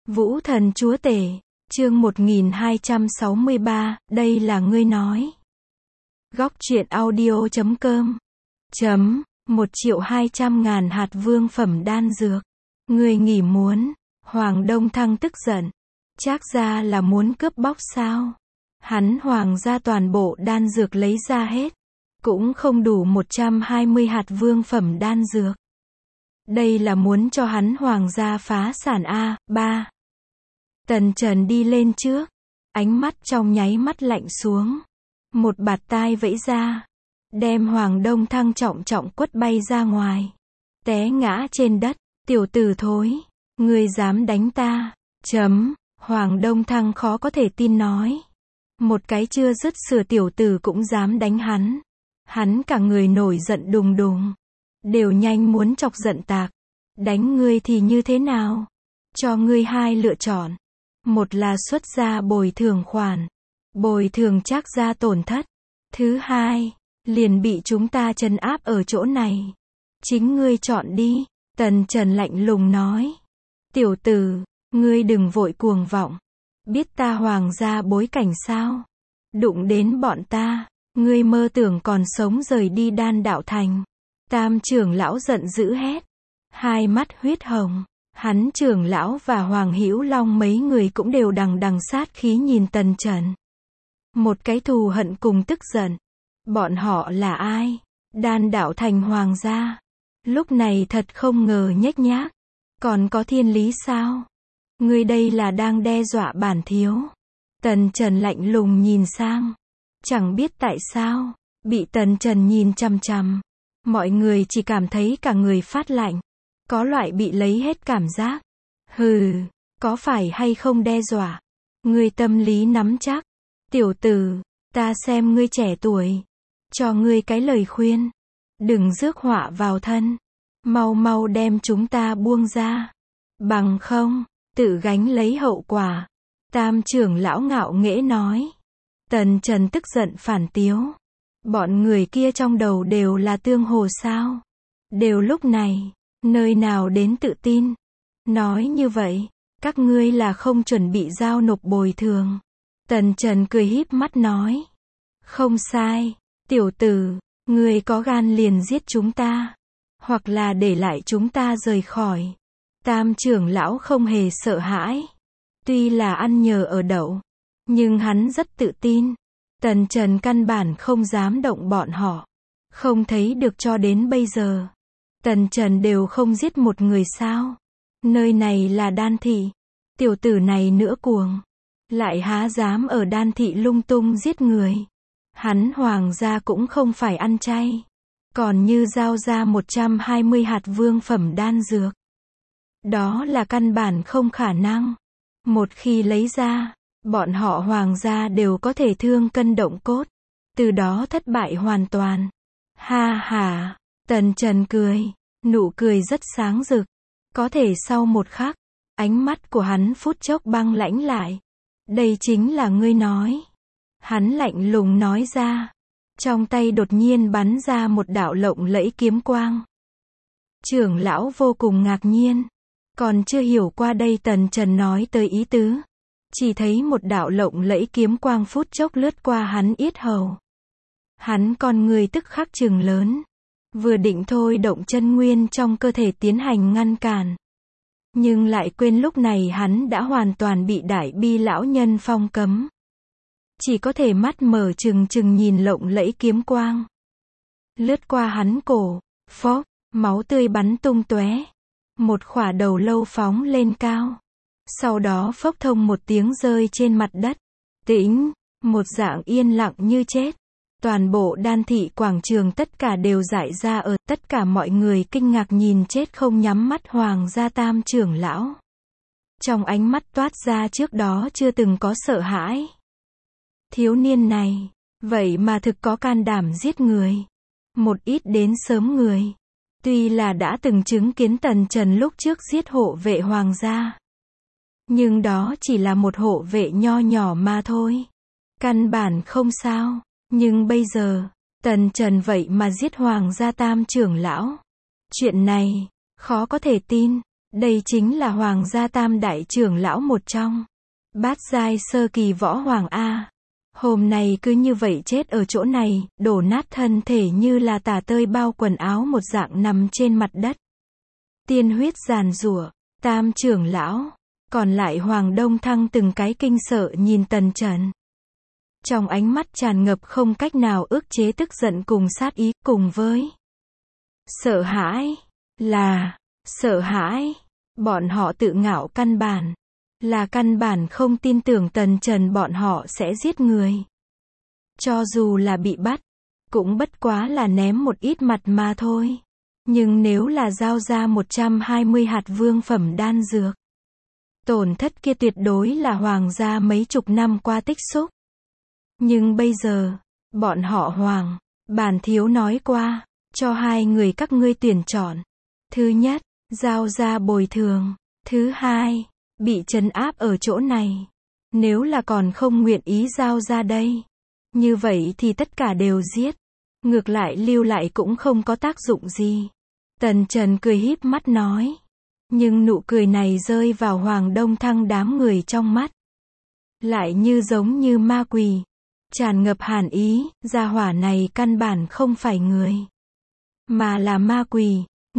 Vũ thần chúa tể, chương 1263, đây là ngươi nói. Góc truyện audio.com. 1.200.000 hạt vương phẩm đan dược. Ngươi nghỉ muốn. Hoàng Đông Thăng tức giận. Trác ra là muốn cướp bóc sao? Hắn Hoàng gia toàn bộ đan dược lấy ra hết. Cũng không đủ 120 hạt vương phẩm đan dược. Đây là muốn cho hắn Hoàng gia phá sản A. 3. Tần Trần đi lên trước. Ánh mắt trong nháy mắt lạnh xuống. Một bạt tai vẫy ra. Đem Hoàng Đông Thăng trọng trọng quất bay ra ngoài. Té ngã trên đất. Tiểu tử thối. Ngươi dám đánh ta. Hoàng Đông Thăng khó có thể tin nói. Một cái chưa dứt sửa tiểu tử cũng dám đánh hắn. Hắn cả người nổi giận đùng đùng. Đều nhanh muốn chọc giận tạc. Đánh ngươi thì như thế nào? Cho ngươi hai lựa chọn. Một là xuất ra bồi thường khoản. Bồi thường Trác gia tổn thất. Thứ hai, liền bị chúng ta trấn áp ở chỗ này. Chính ngươi chọn đi. Tần Trần lạnh lùng nói. Tiểu tử, ngươi đừng vội cuồng vọng. Biết ta Hoàng gia bối cảnh sao? Đụng đến bọn ta, ngươi mơ tưởng còn sống rời đi Đan Đạo Thành. Tam trưởng lão giận dữ hét. Hai mắt huyết hồng. Hắn trưởng lão và Hoàng Hữu Long mấy người cũng đều đằng sát khí nhìn Tần Trần. Một cái thù hận cùng tức giận. Bọn họ là ai? Đan Đạo Thành Hoàng gia. Lúc này thật không ngờ nhếch nhác. Còn có thiên lý sao? Ngươi đây là đang đe dọa bản thiếu. Tần Trần lạnh lùng nhìn sang. Chẳng biết tại sao, bị Tần Trần nhìn chằm chằm. Mọi người chỉ cảm thấy cả người phát lạnh. Có loại bị lấy hết cảm giác. Hừ, có phải hay không đe dọa? Ngươi tâm lý nắm chắc. Tiểu tử, ta xem ngươi trẻ tuổi. Cho ngươi cái lời khuyên. Đừng rước họa vào thân. Mau mau đem chúng ta buông ra. Bằng không, tự gánh lấy hậu quả. Tam trưởng lão ngạo nghễ nói. Tần Trần tức giận phản tiếu. Bọn người kia trong đầu đều là tương hồ sao? Đều lúc này, nơi nào đến tự tin? Nói như vậy, các ngươi là không chuẩn bị giao nộp bồi thường. Tần Trần cười híp mắt nói. Không sai, tiểu tử, ngươi có gan liền giết chúng ta. Hoặc là để lại chúng ta rời khỏi. Tam trưởng lão không hề sợ hãi. Tuy là ăn nhờ ở đậu, nhưng hắn rất tự tin. Tần Trần căn bản không dám động bọn họ. Không thấy được cho đến bây giờ. Tần Trần đều không giết một người sao. Nơi này là Đan thị. Tiểu tử này nữa cuồng. Lại há dám ở Đan thị lung tung giết người. Hắn Hoàng gia cũng không phải ăn chay. Còn như giao ra 120 hạt vương phẩm đan dược. Đó là căn bản không khả năng. Một khi lấy ra, bọn họ Hoàng gia đều có thể thương cân động cốt. Từ đó thất bại hoàn toàn. Ha ha, Tần Trần cười. Nụ cười rất sáng rực. Có thể sau một khắc, ánh mắt của hắn phút chốc băng lãnh lại. Đây chính là ngươi nói. Hắn lạnh lùng nói ra. Trong tay đột nhiên bắn ra một đạo lộng lẫy kiếm quang. Trưởng lão vô cùng ngạc nhiên. Còn chưa hiểu qua đây Tần Trần nói tới ý tứ. Chỉ thấy một đạo lộng lẫy kiếm quang phút chốc lướt qua hắn yết hầu. Hắn con người tức khắc trừng lớn. Vừa định thôi động chân nguyên trong cơ thể tiến hành ngăn cản. Nhưng lại quên lúc này hắn đã hoàn toàn bị Đại Bi lão nhân phong cấm. Chỉ có thể mắt mở trừng trừng nhìn lộng lẫy kiếm quang. Lướt qua hắn cổ, phốc, máu tươi bắn tung tóe. Một khỏa đầu lâu phóng lên cao. Sau đó phốc thông một tiếng rơi trên mặt đất. Tĩnh, một dạng yên lặng như chết. Toàn bộ Đan thị quảng trường tất cả đều dại ra ở, tất cả mọi người kinh ngạc nhìn chết không nhắm mắt Hoàng gia Tam trưởng lão. Trong ánh mắt toát ra trước đó chưa từng có sợ hãi. Thiếu niên này, vậy mà thực có can đảm giết người. Một ít đến sớm người. Tuy là đã từng chứng kiến Tần Trần lúc trước giết hộ vệ Hoàng gia. Nhưng đó chỉ là một hộ vệ nho nhỏ mà thôi. Căn bản không sao. Nhưng bây giờ, Tần Trần vậy mà giết Hoàng gia Tam trưởng lão. Chuyện này, khó có thể tin. Đây chính là Hoàng gia tam đại trưởng lão một trong. Bát giai sơ kỳ võ hoàng A. Hôm nay cứ như vậy chết ở chỗ này, đổ nát thân thể như là tả tơi bao quần áo một dạng nằm trên mặt đất. Tiên huyết giàn giụa, tam trưởng lão, còn lại Hoàng Đông Thăng từng cái kinh sợ nhìn Tần Trần. Trong ánh mắt tràn ngập không cách nào ức chế tức giận cùng sát ý, cùng với sợ hãi, là sợ hãi. Bọn họ tự ngạo căn bản không tin tưởng Tần Trần bọn họ sẽ giết người. Cho dù là bị bắt, cũng bất quá là ném một ít mặt mà thôi. Nhưng nếu là giao ra 120 hạt vương phẩm đan dược, tổn thất kia tuyệt đối là Hoàng gia mấy chục năm qua tích xúc. Nhưng bây giờ, bọn họ Hoàng, bản thiếu nói qua, cho hai người các ngươi tuyển chọn. Thứ nhất, giao ra bồi thường. Thứ hai, bị trấn áp ở chỗ này. Nếu là còn không nguyện ý giao ra đây, như vậy thì tất cả đều giết. Ngược lại lưu lại cũng không có tác dụng gì. Tần Trần cười híp mắt nói. Nhưng nụ cười này rơi vào Hoàng Đông Thăng đám người trong mắt. Lại như giống như ma quỷ. Tràn ngập hàn ý, gia hỏa này căn bản không phải người. Mà là ma quỷ.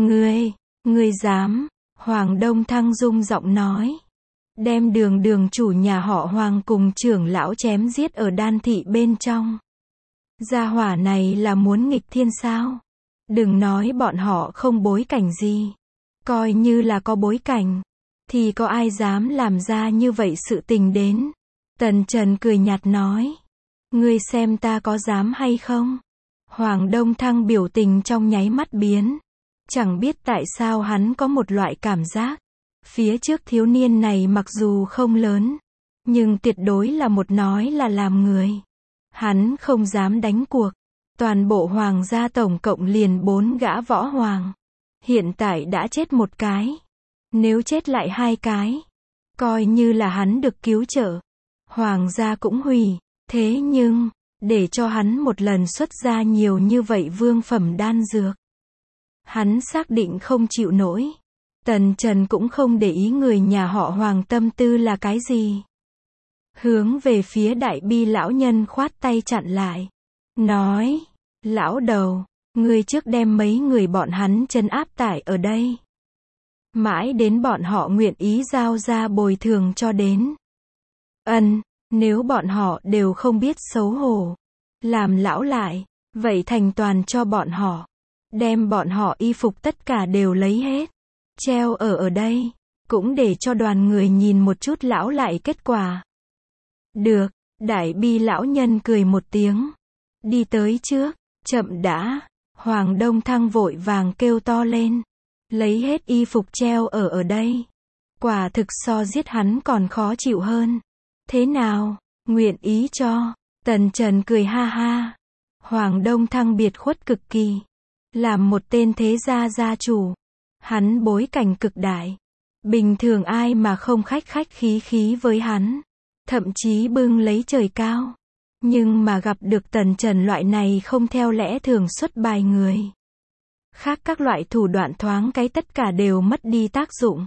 Ngươi dám. Hoàng Đông Thăng rung giọng nói. Đem đường chủ nhà họ Hoàng cùng trưởng lão chém giết ở đan thị bên trong. Gia hỏa này là muốn nghịch thiên sao? Đừng nói bọn họ không bối cảnh gì. Coi như là có bối cảnh, thì có ai dám làm ra như vậy sự tình đến. Tần Trần cười nhạt nói. Ngươi xem ta có dám hay không? Hoàng Đông Thăng biểu tình trong nháy mắt biến. Chẳng biết tại sao hắn có một loại cảm giác. Phía trước thiếu niên này mặc dù không lớn, nhưng tuyệt đối là một nói là làm người. Hắn không dám đánh cuộc. Toàn bộ Hoàng gia tổng cộng liền 4 gã võ hoàng. Hiện tại đã chết một cái. Nếu chết lại 2 cái, coi như là hắn được cứu trợ. Hoàng gia cũng hủy. Thế nhưng, để cho hắn một lần xuất ra nhiều như vậy vương phẩm đan dược, hắn xác định không chịu nổi. Tần Trần cũng không để ý người nhà họ Hoàng tâm tư là cái gì. Hướng về phía đại bi lão nhân khoát tay chặn lại. Nói, lão đầu, ngươi trước đem mấy người bọn hắn trấn áp tại ở đây. Mãi đến bọn họ nguyện ý giao ra bồi thường cho đến. Nếu bọn họ đều không biết xấu hổ, làm lão lại, vậy thành toàn cho bọn họ. Đem bọn họ y phục tất cả đều lấy hết. Treo ở đây, cũng để cho đoàn người nhìn một chút lão lại kết quả. Được, đại bi lão nhân cười một tiếng. Đi tới trước, chậm đã. Hoàng Đông Thăng vội vàng kêu to lên. Lấy hết y phục treo ở đây. Quả thực so giết hắn còn khó chịu hơn. Thế nào, nguyện ý cho? Tần Trần cười ha ha. Hoàng Đông Thăng biệt khuất cực kỳ. Làm một tên thế gia gia chủ, hắn bối cảnh cực đại. Bình thường ai mà không khách khí với hắn. Thậm chí bưng lấy trời cao. Nhưng mà gặp được Tần Trần loại này không theo lẽ thường xuất bài người. Khác các loại thủ đoạn thoáng cái tất cả đều mất đi tác dụng.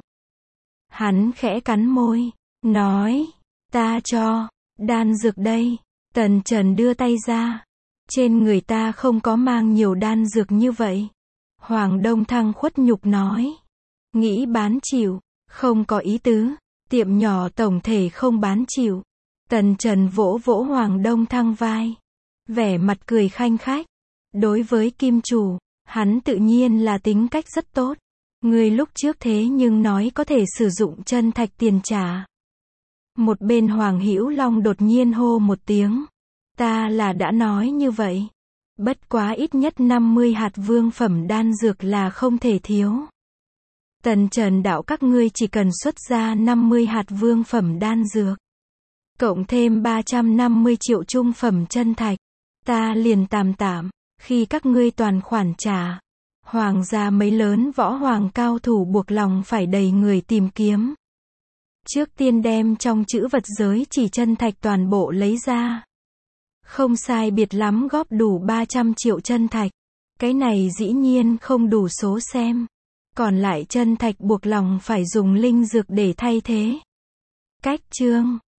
Hắn khẽ cắn môi, nói, ta cho, đan dược đây. Tần Trần đưa tay ra. Trên người ta không có mang nhiều đan dược như vậy. Hoàng Đông Thăng khuất nhục nói. Nghĩ bán chịu, không có ý tứ. Tiệm nhỏ tổng thể không bán chịu. Tần Trần vỗ vỗ Hoàng Đông Thăng vai. Vẻ mặt cười khanh khách. Đối với kim chủ, hắn tự nhiên là tính cách rất tốt. Người lúc trước thế nhưng nói có thể sử dụng chân thạch tiền trả. Một bên Hoàng Hữu Long đột nhiên hô một tiếng. Ta là đã nói như vậy. Bất quá ít nhất 50 hạt vương phẩm đan dược là không thể thiếu. Tần Trần đạo các ngươi chỉ cần xuất ra 50 hạt vương phẩm đan dược. Cộng thêm 350 triệu trung phẩm chân thạch. Ta liền tạm, khi các ngươi toàn khoản trả. Hoàng gia mấy lớn võ hoàng cao thủ buộc lòng phải đầy người tìm kiếm. Trước tiên đem trong chữ vật giới chỉ chân thạch toàn bộ lấy ra. Không sai biệt lắm góp đủ 300 triệu chân thạch. Cái này dĩ nhiên không đủ số xem. Còn lại chân thạch buộc lòng phải dùng linh dược để thay thế. Cách chương